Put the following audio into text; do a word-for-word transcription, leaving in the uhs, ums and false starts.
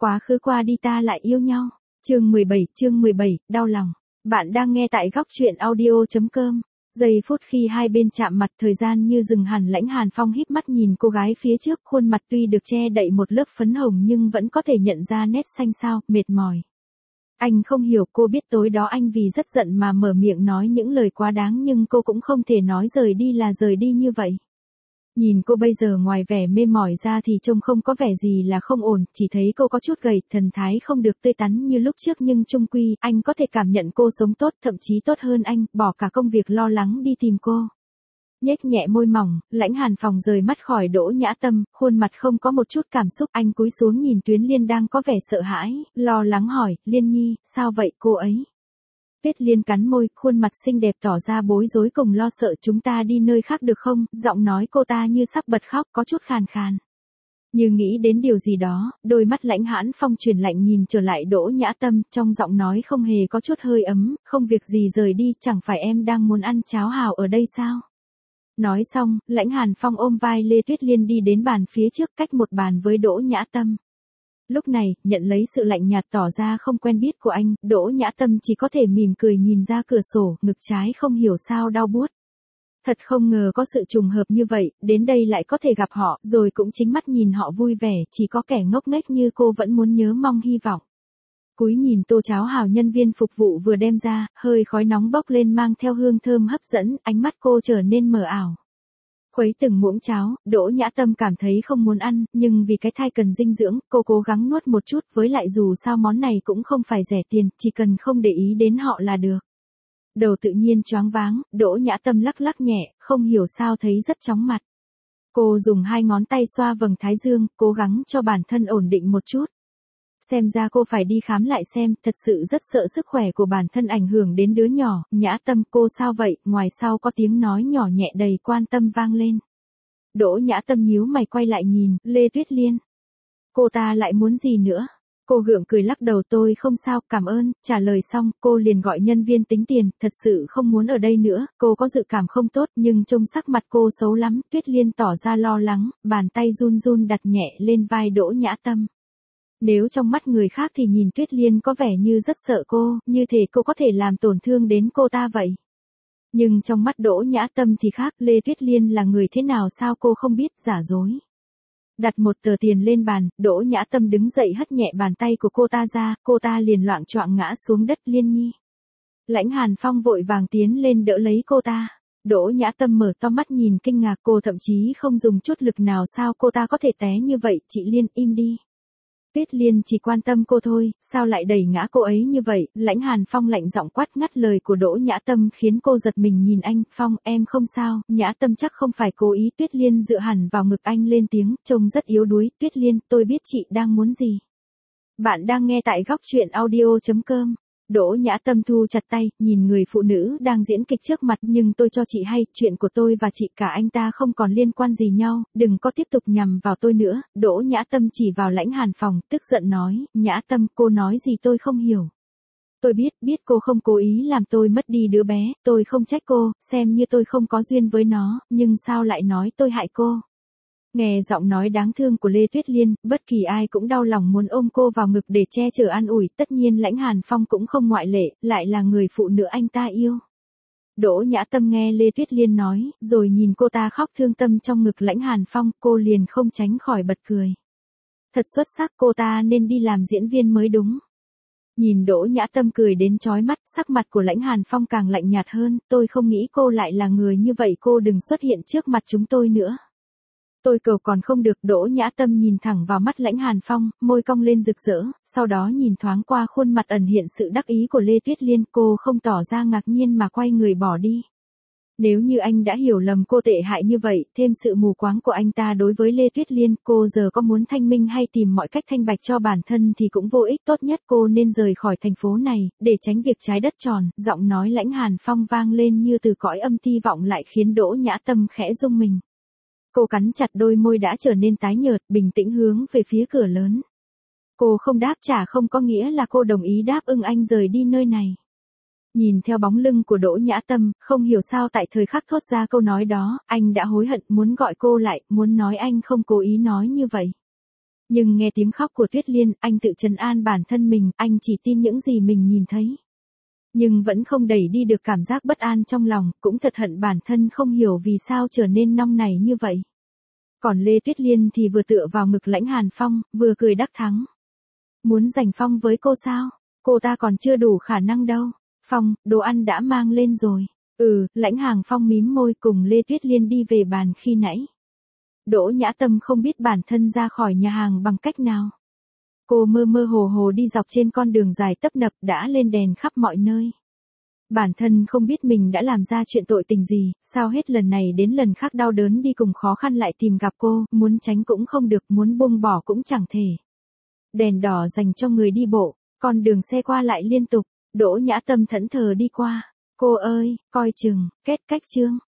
Quá khứ qua đi ta lại yêu nhau. Chương mười bảy, chương mười bảy, đau lòng. Bạn đang nghe tại góc truyện audio chấm com. Giây phút khi hai bên chạm mặt, thời gian như dừng hẳn. Lãnh Hàn Phong híp mắt nhìn cô gái phía trước, khuôn mặt tuy được che đậy một lớp phấn hồng nhưng vẫn có thể nhận ra nét xanh xao, mệt mỏi. Anh không hiểu, cô biết tối đó anh vì rất giận mà mở miệng nói những lời quá đáng, nhưng cô cũng không thể nói rời đi là rời đi như vậy. Nhìn cô bây giờ ngoài vẻ mê mỏi ra thì trông không có vẻ gì là không ổn, chỉ thấy cô có chút gầy, thần thái không được tươi tắn như lúc trước, nhưng chung quy, anh có thể cảm nhận cô sống tốt, thậm chí tốt hơn anh, bỏ cả công việc lo lắng đi tìm cô. Nhếch nhẹ môi mỏng, Lãnh Hàn Phong rời mắt khỏi Đỗ Nhã Tâm, khuôn mặt không có một chút cảm xúc, anh cúi xuống nhìn Tuyết Liên đang có vẻ sợ hãi, lo lắng hỏi, Liên Nhi, sao vậy cô ấy? Tuyết Liên cắn môi, khuôn mặt xinh đẹp tỏ ra bối rối cùng lo sợ. Chúng ta đi nơi khác được không? Giọng nói cô ta như sắp bật khóc, có chút khàn khàn. Như nghĩ đến điều gì đó, đôi mắt Lãnh Hàn Phong chuyển lạnh nhìn trở lại Đỗ Nhã Tâm, trong giọng nói không hề có chút hơi ấm, không việc gì rời đi, chẳng phải em đang muốn ăn cháo hào ở đây sao? Nói xong, Lãnh Hàn Phong ôm vai Lê Tuyết Liên đi đến bàn phía trước, cách một bàn với Đỗ Nhã Tâm. Lúc này, nhận lấy sự lạnh nhạt tỏ ra không quen biết của anh, Đỗ Nhã Tâm chỉ có thể mỉm cười nhìn ra cửa sổ, ngực trái không hiểu sao đau buốt. Thật không ngờ có sự trùng hợp như vậy, đến đây lại có thể gặp họ, rồi cũng chính mắt nhìn họ vui vẻ, chỉ có kẻ ngốc nghếch như cô vẫn muốn nhớ mong hy vọng. Cúi nhìn tô cháo hào nhân viên phục vụ vừa đem ra, hơi khói nóng bốc lên mang theo hương thơm hấp dẫn, ánh mắt cô trở nên mờ ảo. Khuấy từng muỗng cháo, Đỗ Nhã Tâm cảm thấy không muốn ăn, nhưng vì cái thai cần dinh dưỡng, cô cố gắng nuốt một chút, với lại dù sao món này cũng không phải rẻ tiền, chỉ cần không để ý đến họ là được. Đầu tự nhiên choáng váng, Đỗ Nhã Tâm lắc lắc nhẹ, không hiểu sao thấy rất chóng mặt. Cô dùng hai ngón tay xoa vầng thái dương, cố gắng cho bản thân ổn định một chút. Xem ra cô phải đi khám lại xem, thật sự rất sợ sức khỏe của bản thân ảnh hưởng đến đứa nhỏ. Nhã Tâm, cô sao vậy? Ngoài sau có tiếng nói nhỏ nhẹ đầy quan tâm vang lên. Đỗ Nhã Tâm nhíu mày quay lại nhìn, Lê Tuyết Liên. Cô ta lại muốn gì nữa? Cô gượng cười lắc đầu, tôi không sao, cảm ơn. Trả lời xong, cô liền gọi nhân viên tính tiền, thật sự không muốn ở đây nữa. Cô có dự cảm không tốt, nhưng trông sắc mặt cô xấu lắm. Tuyết Liên tỏ ra lo lắng, bàn tay run run đặt nhẹ lên vai Đỗ Nhã Tâm. Nếu trong mắt người khác thì nhìn Tuyết Liên có vẻ như rất sợ cô, như thể cô có thể làm tổn thương đến cô ta vậy. Nhưng trong mắt Đỗ Nhã Tâm thì khác, Lê Tuyết Liên là người thế nào sao cô không biết, giả dối. Đặt một tờ tiền lên bàn, Đỗ Nhã Tâm đứng dậy hất nhẹ bàn tay của cô ta ra, cô ta liền loạng choạng ngã xuống đất. Liên Nhi. Lãnh Hàn Phong vội vàng tiến lên đỡ lấy cô ta. Đỗ Nhã Tâm mở to mắt nhìn kinh ngạc, cô thậm chí không dùng chút lực nào, sao cô ta có thể té như vậy? Chị Liên, im đi. Tuyết Liên chỉ quan tâm cô thôi, sao lại đẩy ngã cô ấy như vậy? Lãnh Hàn Phong lạnh giọng quát ngắt lời của Đỗ Nhã Tâm khiến cô giật mình nhìn anh. Phong, em không sao. Nhã Tâm chắc không phải cố ý. Tuyết Liên dựa hẳn vào ngực anh lên tiếng, trông rất yếu đuối. Tuyết Liên, tôi biết chị đang muốn gì. Bạn đang nghe tại góc truyện audio chấm com. Đỗ Nhã Tâm thu chặt tay, nhìn người phụ nữ đang diễn kịch trước mặt, nhưng tôi cho chị hay, chuyện của tôi và chị cả anh ta không còn liên quan gì nhau, đừng có tiếp tục nhằm vào tôi nữa. Đỗ Nhã Tâm chỉ vào Lãnh Hàn Phong, tức giận nói, Nhã Tâm, cô nói gì tôi không hiểu. Tôi biết, biết cô không cố ý làm tôi mất đi đứa bé, tôi không trách cô, xem như tôi không có duyên với nó, nhưng sao lại nói tôi hại cô. Nghe giọng nói đáng thương của Lê Tuyết Liên, bất kỳ ai cũng đau lòng muốn ôm cô vào ngực để che chở an ủi, tất nhiên Lãnh Hàn Phong cũng không ngoại lệ, lại là người phụ nữ anh ta yêu. Đỗ Nhã Tâm nghe Lê Tuyết Liên nói, rồi nhìn cô ta khóc thương tâm trong ngực Lãnh Hàn Phong, cô liền không tránh khỏi bật cười. Thật xuất sắc, cô ta nên đi làm diễn viên mới đúng. Nhìn Đỗ Nhã Tâm cười đến chói mắt, sắc mặt của Lãnh Hàn Phong càng lạnh nhạt hơn, tôi không nghĩ cô lại là người như vậy, cô đừng xuất hiện trước mặt chúng tôi nữa. Tôi cầu còn không được. Đỗ Nhã Tâm nhìn thẳng vào mắt Lãnh Hàn Phong, môi cong lên rực rỡ, sau đó nhìn thoáng qua khuôn mặt ẩn hiện sự đắc ý của Lê Tuyết Liên, cô không tỏ ra ngạc nhiên mà quay người bỏ đi. Nếu như anh đã hiểu lầm cô tệ hại như vậy, thêm sự mù quáng của anh ta đối với Lê Tuyết Liên, cô giờ có muốn thanh minh hay tìm mọi cách thanh bạch cho bản thân thì cũng vô ích, tốt nhất cô nên rời khỏi thành phố này, để tránh việc trái đất tròn. Giọng nói Lãnh Hàn Phong vang lên như từ cõi âm ti vọng lại khiến Đỗ Nhã Tâm khẽ rung mình. Cô cắn chặt đôi môi đã trở nên tái nhợt, bình tĩnh hướng về phía cửa lớn. Cô không đáp trả không có nghĩa là cô đồng ý đáp ưng anh rời đi nơi này. Nhìn theo bóng lưng của Đỗ Nhã Tâm, không hiểu sao tại thời khắc thốt ra câu nói đó, anh đã hối hận, muốn gọi cô lại, muốn nói anh không cố ý nói như vậy. Nhưng nghe tiếng khóc của Tuyết Liên, anh tự trấn an bản thân mình, anh chỉ tin những gì mình nhìn thấy. Nhưng vẫn không đẩy đi được cảm giác bất an trong lòng, cũng thật hận bản thân không hiểu vì sao trở nên nong này như vậy. Còn Lê Tuyết Liên thì vừa tựa vào ngực Lãnh Hàn Phong, vừa cười đắc thắng. Muốn giành Phong với cô sao? Cô ta còn chưa đủ khả năng đâu. Phong, đồ ăn đã mang lên rồi. Ừ, Lãnh Hàn Phong mím môi cùng Lê Tuyết Liên đi về bàn khi nãy. Đỗ Nhã Tâm không biết bản thân ra khỏi nhà hàng bằng cách nào. Cô mơ mơ hồ hồ đi dọc trên con đường dài tấp nập đã lên đèn khắp mọi nơi. Bản thân không biết mình đã làm ra chuyện tội tình gì, sao hết lần này đến lần khác đau đớn đi cùng khó khăn lại tìm gặp cô, muốn tránh cũng không được, muốn buông bỏ cũng chẳng thể. Đèn đỏ dành cho người đi bộ, con đường xe qua lại liên tục, Đỗ Nhã Tâm thẫn thờ đi qua. Cô ơi, coi chừng, kết cách chương.